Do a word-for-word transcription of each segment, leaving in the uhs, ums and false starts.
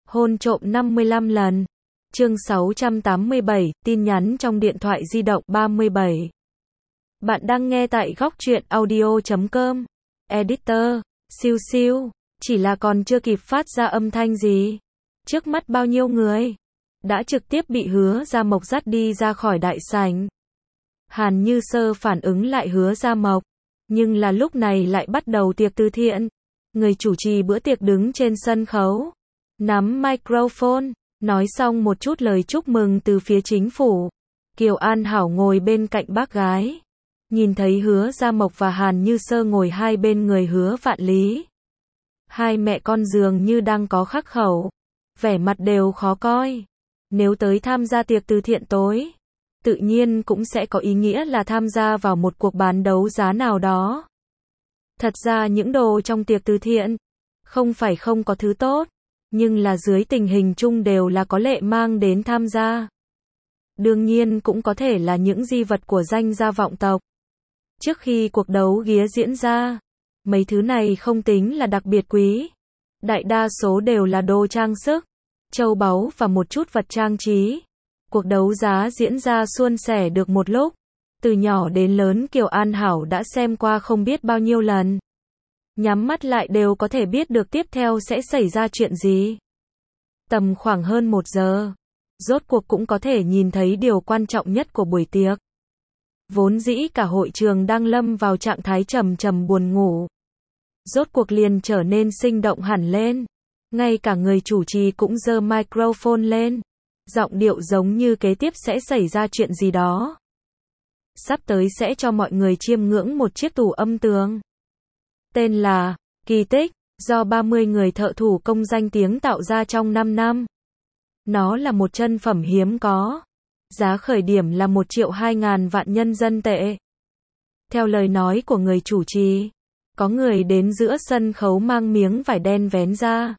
Hôn trộm năm mươi lăm lần. Chương sáu trăm tám mươi bảy, tin nhắn trong điện thoại di động ba mươi bảy. Bạn đang nghe tại góc truyện audio chấm com. Editor, siêu siêu, chỉ là còn chưa kịp phát ra âm thanh gì. Trước mắt bao nhiêu người đã trực tiếp bị Hứa Gia Mộc dắt đi ra khỏi đại sảnh. Hàn Như Sơ phản ứng lại Hứa Gia Mộc, nhưng là lúc này lại bắt đầu tiệc từ thiện. Người chủ trì bữa tiệc đứng trên sân khấu, nắm microphone, nói xong một chút lời chúc mừng từ phía chính phủ. Kiều An Hảo ngồi bên cạnh bác gái, nhìn thấy Hứa Gia Mộc và Hàn Như Sơ ngồi hai bên người Hứa Vạn Lý. Hai mẹ con dường như đang có khắc khẩu, vẻ mặt đều khó coi. Nếu tới tham gia tiệc từ thiện tối, tự nhiên cũng sẽ có ý nghĩa là tham gia vào một cuộc bán đấu giá nào đó. Thật ra những đồ trong tiệc từ thiện, không phải không có thứ tốt, nhưng là dưới tình hình chung đều là có lệ mang đến tham gia. Đương nhiên cũng có thể là những di vật của danh gia vọng tộc. Trước khi cuộc đấu ghía diễn ra, mấy thứ này không tính là đặc biệt quý. Đại đa số đều là đồ trang sức, châu báu và một chút vật trang trí. Cuộc đấu giá diễn ra suôn sẻ được một lúc. Từ nhỏ đến lớn Kiều An Hảo đã xem qua không biết bao nhiêu lần. Nhắm mắt lại đều có thể biết được tiếp theo sẽ xảy ra chuyện gì. Tầm khoảng hơn một giờ, rốt cuộc cũng có thể nhìn thấy điều quan trọng nhất của buổi tiệc. Vốn dĩ cả hội trường đang lâm vào trạng thái trầm trầm buồn ngủ, rốt cuộc liền trở nên sinh động hẳn lên. Ngay cả người chủ trì cũng giơ microphone lên, giọng điệu giống như kế tiếp sẽ xảy ra chuyện gì đó. Sắp tới sẽ cho mọi người chiêm ngưỡng một chiếc tủ âm tường. Tên là Kỳ Tích, do ba mươi người thợ thủ công danh tiếng tạo ra trong năm năm. Nó là một chân phẩm hiếm có. Giá khởi điểm là một triệu hai ngàn vạn nhân dân tệ. Theo lời nói của người chủ trì, có người đến giữa sân khấu mang miếng vải đen vén ra,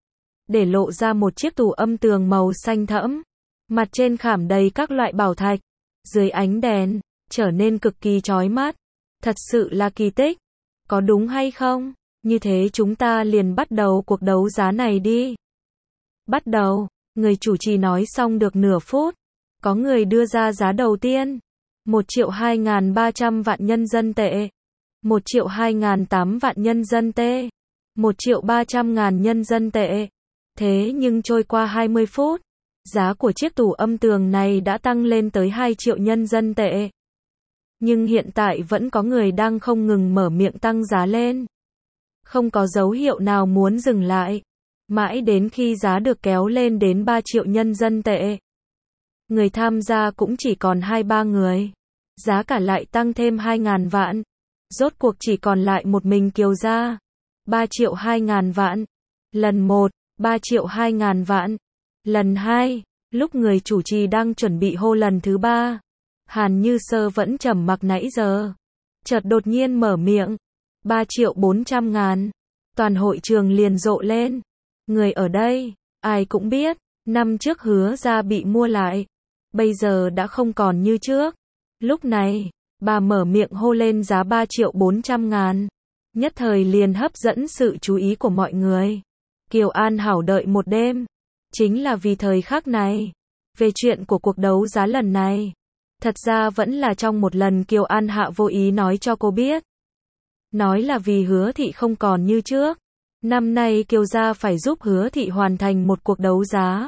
để lộ ra một chiếc tủ âm tường màu xanh thẫm. Mặt trên khảm đầy các loại bảo thạch, dưới ánh đèn, trở nên cực kỳ chói mắt. Thật sự là kỳ tích. Có đúng hay không? Như thế chúng ta liền bắt đầu cuộc đấu giá này đi. Bắt đầu, người chủ trì nói xong được nửa phút. Có người đưa ra giá đầu tiên. Một triệu hai ngàn ba trăm vạn nhân dân tệ. Một triệu hai ngàn tám vạn nhân dân tệ. Một triệu ba trăm ngàn nhân dân tệ. Thế nhưng trôi qua hai mươi phút, giá của chiếc tủ âm tường này đã tăng lên tới hai triệu nhân dân tệ. Nhưng hiện tại vẫn có người đang không ngừng mở miệng tăng giá lên. Không có dấu hiệu nào muốn dừng lại. Mãi đến khi giá được kéo lên đến ba triệu nhân dân tệ. Người tham gia cũng chỉ còn hai ba người. Giá cả lại tăng thêm hai ngàn vạn. Rốt cuộc chỉ còn lại một mình Kiều gia. ba triệu hai ngàn vạn. Lần một, ba triệu hai ngàn vạn. Lần hai, lúc người chủ trì đang chuẩn bị hô lần thứ ba, Hàn Như Sơ vẫn trầm mặc nãy giờ. Chợt đột nhiên mở miệng. ba triệu bốn trăm ngàn. Toàn hội trường liền rộ lên. Người ở đây, ai cũng biết, năm trước Hứa gia bị mua lại. Bây giờ đã không còn như trước. Lúc này, bà mở miệng hô lên giá ba triệu bốn trăm ngàn. Nhất thời liền hấp dẫn sự chú ý của mọi người. Kiều An Hảo đợi một đêm. Chính là vì thời khắc này. Về chuyện của cuộc đấu giá lần này. Thật ra vẫn là trong một lần Kiều An Hạ vô ý nói cho cô biết. Nói là vì Hứa thị không còn như trước. Năm nay Kiều gia phải giúp Hứa thị hoàn thành một cuộc đấu giá.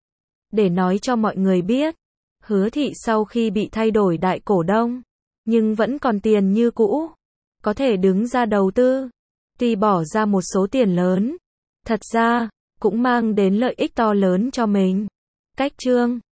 Để nói cho mọi người biết. Hứa thị sau khi bị thay đổi đại cổ đông, nhưng vẫn còn tiền như cũ. Có thể đứng ra đầu tư. Tuy bỏ ra một số tiền lớn. Thật ra, cũng mang đến lợi ích to lớn cho mình. Cách chương